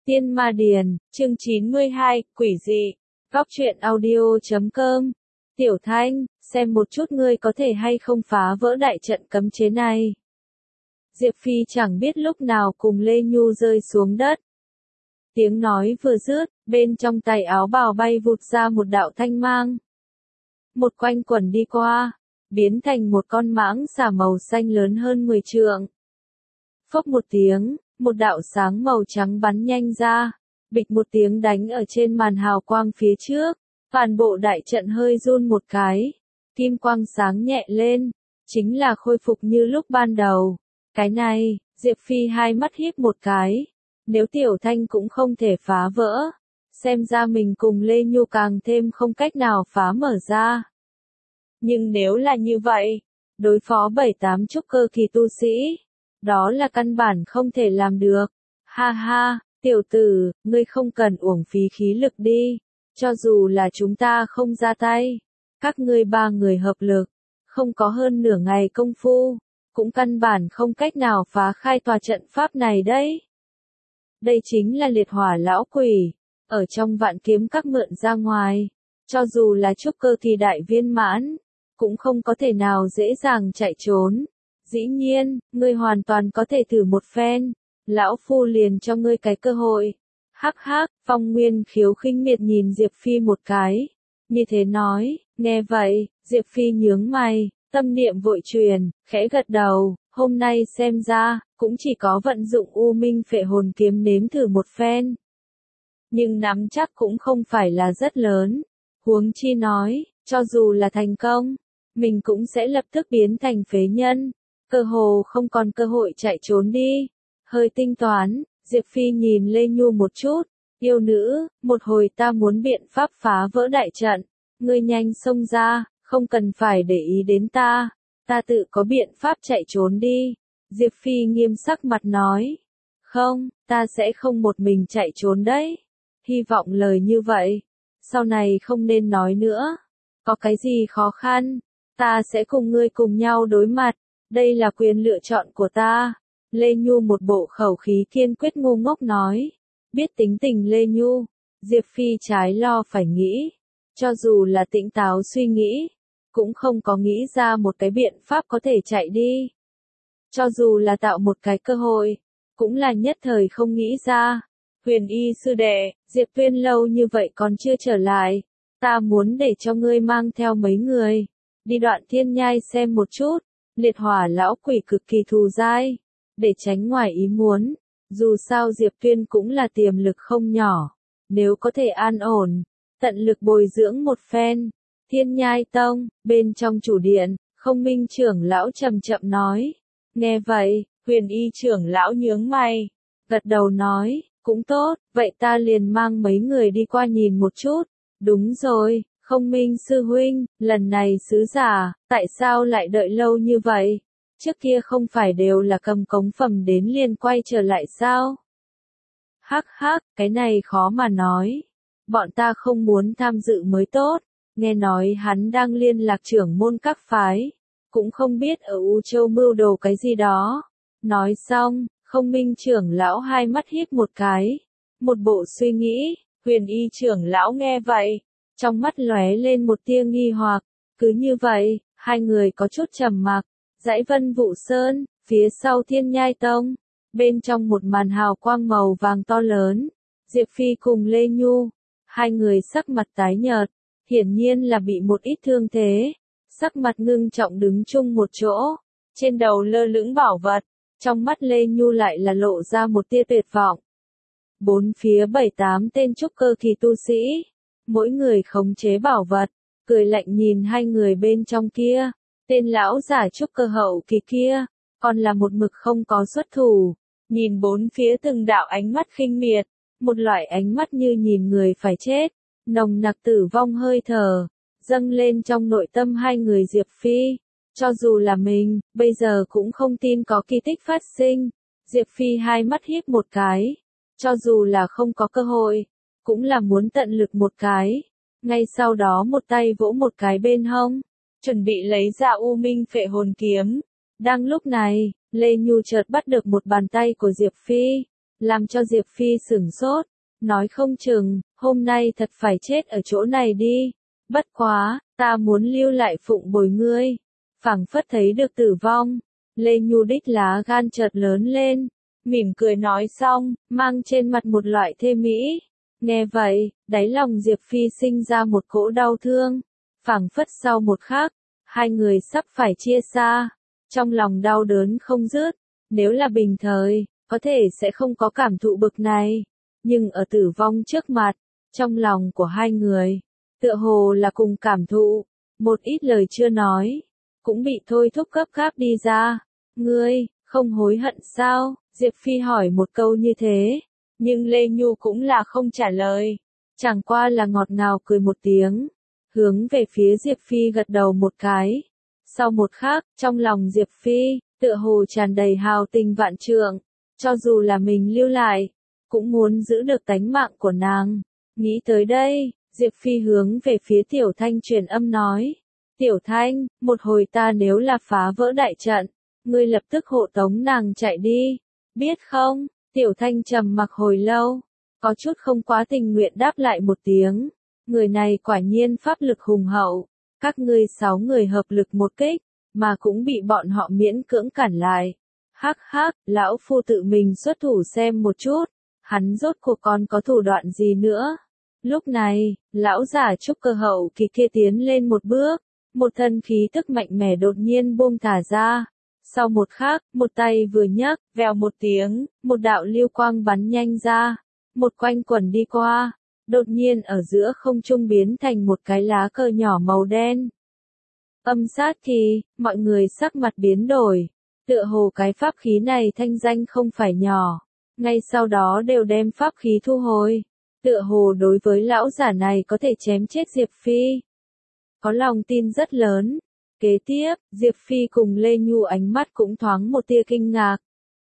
Tiên Ma Điền, chương 92, quỷ dị. Góc truyện audio.com. Tiểu Thanh, xem một chút ngươi có thể hay không phá vỡ đại trận cấm chế này. Diệp Phi chẳng biết lúc nào cùng Lê Nhu rơi xuống đất. Tiếng nói vừa dứt, bên trong tay áo bào bay vụt ra một đạo thanh mang. Một quanh quẩn đi qua, biến thành một con mãng xà màu xanh lớn hơn 10 trượng. Phốc một tiếng, một đạo sáng màu trắng bắn nhanh ra, bịch một tiếng đánh ở trên màn hào quang phía trước, toàn bộ đại trận hơi run một cái, kim quang sáng nhẹ lên, chính là khôi phục như lúc ban đầu. Cái này, Diệp Phi hai mắt híp một cái, nếu Tiểu Thanh cũng không thể phá vỡ, xem ra mình cùng Lê Nhu càng thêm không cách nào phá mở ra. Nhưng nếu là như vậy, đối phó 7-8 trúc cơ kỳ tu sĩ, đó là căn bản không thể làm được. Ha ha, tiểu tử, ngươi không cần uổng phí khí lực đi, cho dù là chúng ta không ra tay, các ngươi ba người hợp lực, không có hơn nửa ngày công phu, cũng căn bản không cách nào phá khai tòa trận pháp này đấy. Đây chính là liệt hỏa lão quỷ, ở trong vạn kiếm các mượn ra ngoài, cho dù là trúc cơ kỳ đại viên mãn, cũng không có thể nào dễ dàng chạy trốn. Dĩ nhiên, ngươi hoàn toàn có thể thử một phen, lão phu liền cho ngươi cái cơ hội. Hắc hắc, Phong Nguyên Khiếu khinh miệt nhìn Diệp Phi một cái, như thế nói. Nghe vậy, Diệp Phi nhướng mày, tâm niệm vội truyền, khẽ gật đầu, hôm nay xem ra, cũng chỉ có vận dụng U Minh Phệ Hồn Kiếm nếm thử một phen. Nhưng nắm chắc cũng không phải là rất lớn, huống chi nói, cho dù là thành công, mình cũng sẽ lập tức biến thành phế nhân, cơ hồ không còn cơ hội chạy trốn đi. Hơi tinh toán, Diệp Phi nhìn Lê Nhu một chút, yêu nữ, một hồi ta muốn biện pháp phá vỡ đại trận, ngươi nhanh xông ra, không cần phải để ý đến ta tự có biện pháp chạy trốn đi. Diệp Phi nghiêm sắc mặt nói, không, ta sẽ không một mình chạy trốn đấy. Hy vọng lời như vậy, sau này không nên nói nữa. Có cái gì khó khăn, ta sẽ cùng ngươi cùng nhau đối mặt, đây là quyền lựa chọn của ta. Lê Nhu một bộ khẩu khí kiên quyết ngu ngốc nói. Biết tính tình Lê Nhu, Diệp Phi trái lo phải nghĩ, cho dù là tỉnh táo suy nghĩ, cũng không có nghĩ ra một cái biện pháp có thể chạy đi. Cho dù là tạo một cái cơ hội, cũng là nhất thời không nghĩ ra. Huyền Y sư đệ, Diệp Tuyên lâu như vậy còn chưa trở lại, ta muốn để cho ngươi mang theo mấy người, đi Đoạn Thiên Nhai xem một chút, liệt hỏa lão quỷ cực kỳ thù dai, để tránh ngoài ý muốn, dù sao Diệp Tuyên cũng là tiềm lực không nhỏ, nếu có thể an ổn, tận lực bồi dưỡng một phen. Thiên Nhai Tông, bên trong chủ điện, Không Minh trưởng lão chậm chậm nói. Nghe vậy, Huyền Y trưởng lão nhướng mày, gật đầu nói, cũng tốt, vậy ta liền mang mấy người đi qua nhìn một chút. Đúng rồi, Không Minh sư huynh, lần này sứ giả, tại sao lại đợi lâu như vậy? Trước kia không phải đều là cầm cống phẩm đến liền quay trở lại sao? Hắc hắc, cái này khó mà nói. Bọn ta không muốn tham dự mới tốt, nghe nói hắn đang liên lạc trưởng môn các phái, cũng không biết ở U Châu mưu đồ cái gì đó. Nói xong, Không Minh trưởng lão hai mắt híp một cái, một bộ suy nghĩ. Huyền Y trưởng lão nghe vậy, trong mắt lóe lên một tia nghi hoặc. Cứ như vậy, hai người có chút trầm mặc. Dãy Vân Vũ Sơn, phía sau Thiên Nhai Tông, bên trong một màn hào quang màu vàng to lớn, Diệp Phi cùng Lê Nhu, hai người sắc mặt tái nhợt, hiển nhiên là bị một ít thương thế, sắc mặt ngưng trọng đứng chung một chỗ, trên đầu lơ lửng bảo vật, trong mắt Lê Nhu lại là lộ ra một tia tuyệt vọng. Bốn phía 7-8 tên trúc cơ kỳ tu sĩ, mỗi người khống chế bảo vật, cười lạnh nhìn hai người bên trong kia. Tên lão giả trúc cơ hậu kỳ kia, còn là một mực không có xuất thủ, nhìn bốn phía từng đạo ánh mắt khinh miệt, một loại ánh mắt như nhìn người phải chết, nồng nặc tử vong hơi thở, dâng lên trong nội tâm hai người Diệp Phi. Cho dù là mình, bây giờ cũng không tin có kỳ tích phát sinh. Diệp Phi hai mắt híp một cái, cho dù là không có cơ hội, cũng là muốn tận lực một cái. Ngay sau đó một tay vỗ một cái bên hông, chuẩn bị lấy ra U Minh Phệ Hồn Kiếm. Đang lúc này, Lê Nhu chợt bắt được một bàn tay của Diệp Phi, làm cho Diệp Phi sửng sốt, nói không chừng, hôm nay thật phải chết ở chỗ này đi. Bất quá, ta muốn lưu lại phụng bồi ngươi. Phảng phất thấy được tử vong, Lê Nhu đích lá gan chợt lớn lên, mỉm cười nói xong, mang trên mặt một loại thê mỹ. Nghe vậy, đáy lòng Diệp Phi sinh ra một cỗ đau thương, phảng phất sau một khắc, hai người sắp phải chia xa, trong lòng đau đớn không dứt. Nếu là bình thời, có thể sẽ không có cảm thụ bực này, nhưng ở tử vong trước mặt, trong lòng của hai người, tựa hồ là cùng cảm thụ, một ít lời chưa nói, cũng bị thôi thúc gấp gáp đi ra. Ngươi, không hối hận sao? Diệp Phi hỏi một câu như thế, nhưng Lê Nhu cũng là không trả lời, chẳng qua là ngọt ngào cười một tiếng, hướng về phía Diệp Phi gật đầu một cái. Sau một khắc, trong lòng Diệp Phi, tựa hồ tràn đầy hào tình vạn trượng, cho dù là mình lưu lại, cũng muốn giữ được tánh mạng của nàng. Nghĩ tới đây, Diệp Phi hướng về phía Tiểu Thanh truyền âm nói, Tiểu Thanh, một hồi ta nếu là phá vỡ đại trận, ngươi lập tức hộ tống nàng chạy đi, biết không? Tiểu Thanh trầm mặc hồi lâu, có chút không quá tình nguyện đáp lại một tiếng, người này quả nhiên pháp lực hùng hậu, các ngươi 6 người hợp lực một kích, mà cũng bị bọn họ miễn cưỡng cản lại. Hắc hắc, lão phu tự mình xuất thủ xem một chút, hắn rốt cuộc còn có thủ đoạn gì nữa. Lúc này, lão giả trúc cơ hậu kỳ kia tiến lên một bước, một thân khí tức mạnh mẽ đột nhiên buông thả ra. Sau một khắc, một tay vừa nhấc, vèo một tiếng, một đạo lưu quang bắn nhanh ra, một quanh quẩn đi qua, đột nhiên ở giữa không trung biến thành một cái lá cờ nhỏ màu đen. Âm sát thì, mọi người sắc mặt biến đổi, tựa hồ cái pháp khí này thanh danh không phải nhỏ, ngay sau đó đều đem pháp khí thu hồi, tựa hồ đối với lão giả này có thể chém chết Diệp Phi. Có lòng tin rất lớn. Kế tiếp, Diệp Phi cùng Lê Nhu ánh mắt cũng thoáng một tia kinh ngạc.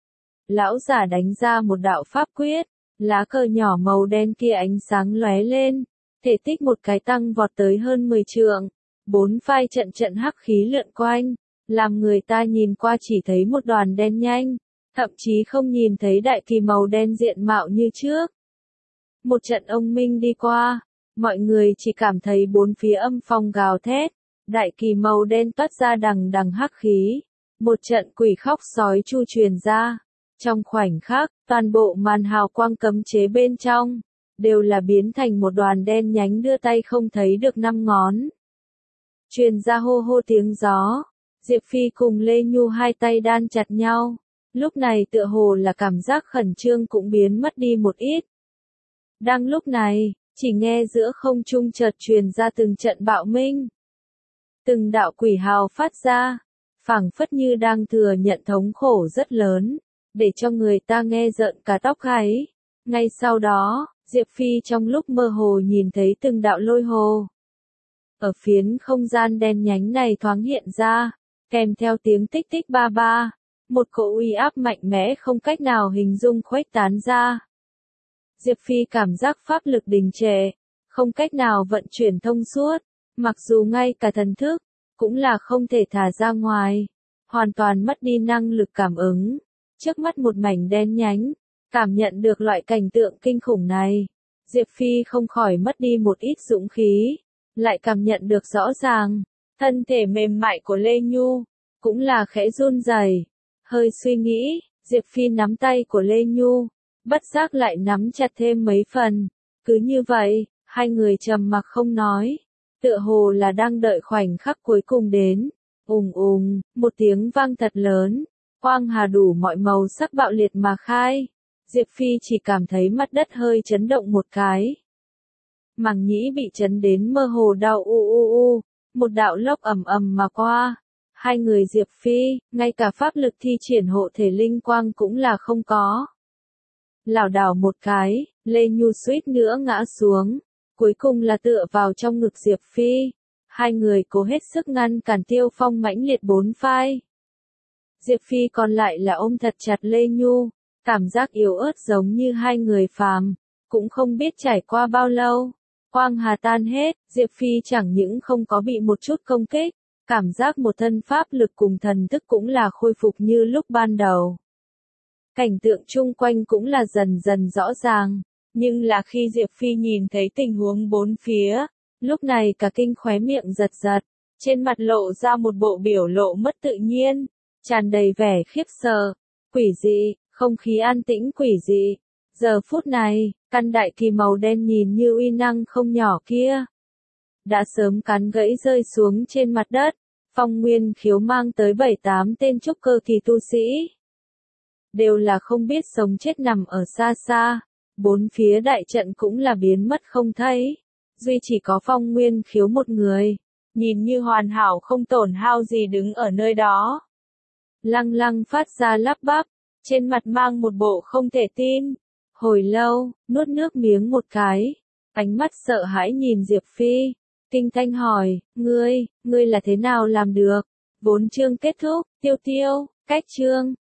Lão giả đánh ra một đạo pháp quyết, lá cờ nhỏ màu đen kia ánh sáng lóe lên, thể tích một cái tăng vọt tới hơn 10 trượng, 4 phai trận trận hắc khí lượn quanh, làm người ta nhìn qua chỉ thấy một đoàn đen nhanh, thậm chí không nhìn thấy đại kỳ màu đen diện mạo như trước. Một trận ông minh đi qua, mọi người chỉ cảm thấy bốn phía âm phong gào thét. Đại kỳ màu đen toát ra đằng đằng hắc khí, một trận quỷ khóc sói chu truyền ra. Trong khoảnh khắc, toàn bộ màn hào quang cấm chế bên trong, đều là biến thành một đoàn đen nhánh đưa tay không thấy được 5 ngón. Truyền ra hô hô tiếng gió, Diệp Phi cùng Lê Nhu hai tay đan chặt nhau, lúc này tựa hồ là cảm giác khẩn trương cũng biến mất đi một ít. Đang lúc này, chỉ nghe giữa không trung chợt truyền ra từng trận bạo minh. Từng đạo quỷ hào phát ra, phảng phất như đang thừa nhận thống khổ rất lớn, để cho người ta nghe rợn cả tóc gáy. Ngay sau đó, Diệp Phi trong lúc mơ hồ nhìn thấy từng đạo lôi hồ. Ở phiến không gian đen nhánh này thoáng hiện ra, kèm theo tiếng tích tích ba ba, một cỗ uy áp mạnh mẽ không cách nào hình dung khuếch tán ra. Diệp Phi cảm giác pháp lực đình trệ, không cách nào vận chuyển thông suốt. Mặc dù ngay cả thần thức, cũng là không thể thả ra ngoài, hoàn toàn mất đi năng lực cảm ứng. Trước mắt một mảnh đen nhánh, cảm nhận được loại cảnh tượng kinh khủng này, Diệp Phi không khỏi mất đi một ít dũng khí, lại cảm nhận được rõ ràng, thân thể mềm mại của Lê Nhu, cũng là khẽ run rẩy. Hơi suy nghĩ, Diệp Phi nắm tay của Lê Nhu, bất giác lại nắm chặt thêm mấy phần, cứ như vậy, hai người trầm mặc không nói. Tựa hồ là đang đợi khoảnh khắc cuối cùng đến. Một tiếng vang thật lớn, quang hà đủ mọi màu sắc bạo liệt mà khai. Diệp Phi chỉ cảm thấy mặt đất hơi chấn động một cái. Màng nhĩ bị chấn đến mơ hồ đau một đạo lốc ầm ầm mà qua. Hai người Diệp Phi, ngay cả pháp lực thi triển hộ thể linh quang cũng là không có. Lảo đảo một cái, Lê Nhu suýt nữa ngã xuống. Cuối cùng là tựa vào trong ngực Diệp Phi. Hai người cố hết sức ngăn cản Tiêu Phong mãnh liệt 4 phai. Diệp Phi còn lại là ôm thật chặt Lê Nhu, cảm giác yếu ớt giống như hai người phàm, cũng không biết trải qua bao lâu. Quang hà tan hết, Diệp Phi chẳng những không có bị một chút công kích, cảm giác một thân pháp lực cùng thần thức cũng là khôi phục như lúc ban đầu. Cảnh tượng chung quanh cũng là dần dần rõ ràng, nhưng là khi Diệp Phi nhìn thấy tình huống bốn phía, lúc này cả kinh khóe miệng giật giật, trên mặt lộ ra một bộ biểu lộ mất tự nhiên, tràn đầy vẻ khiếp sợ, quỷ dị, không khí an tĩnh quỷ dị. Giờ phút này, căn đại kỳ màu đen nhìn như uy năng không nhỏ kia, đã sớm cắn gãy rơi xuống trên mặt đất, Phong Nguyên Khiếu mang tới 7-8 tên trúc cơ kỳ tu sĩ. Đều là không biết sống chết nằm ở xa xa, bốn phía đại trận cũng là biến mất không thấy, duy chỉ có Phong Nguyên Khiếu một người, nhìn như hoàn hảo không tổn hao gì đứng ở nơi đó. Lăng lăng phát ra lắp bắp, trên mặt mang một bộ không thể tin, hồi lâu, nuốt nước miếng một cái, ánh mắt sợ hãi nhìn Diệp Phi, kinh thanh hỏi, ngươi là thế nào làm được? 4 chương kết thúc, tiêu, cách chương.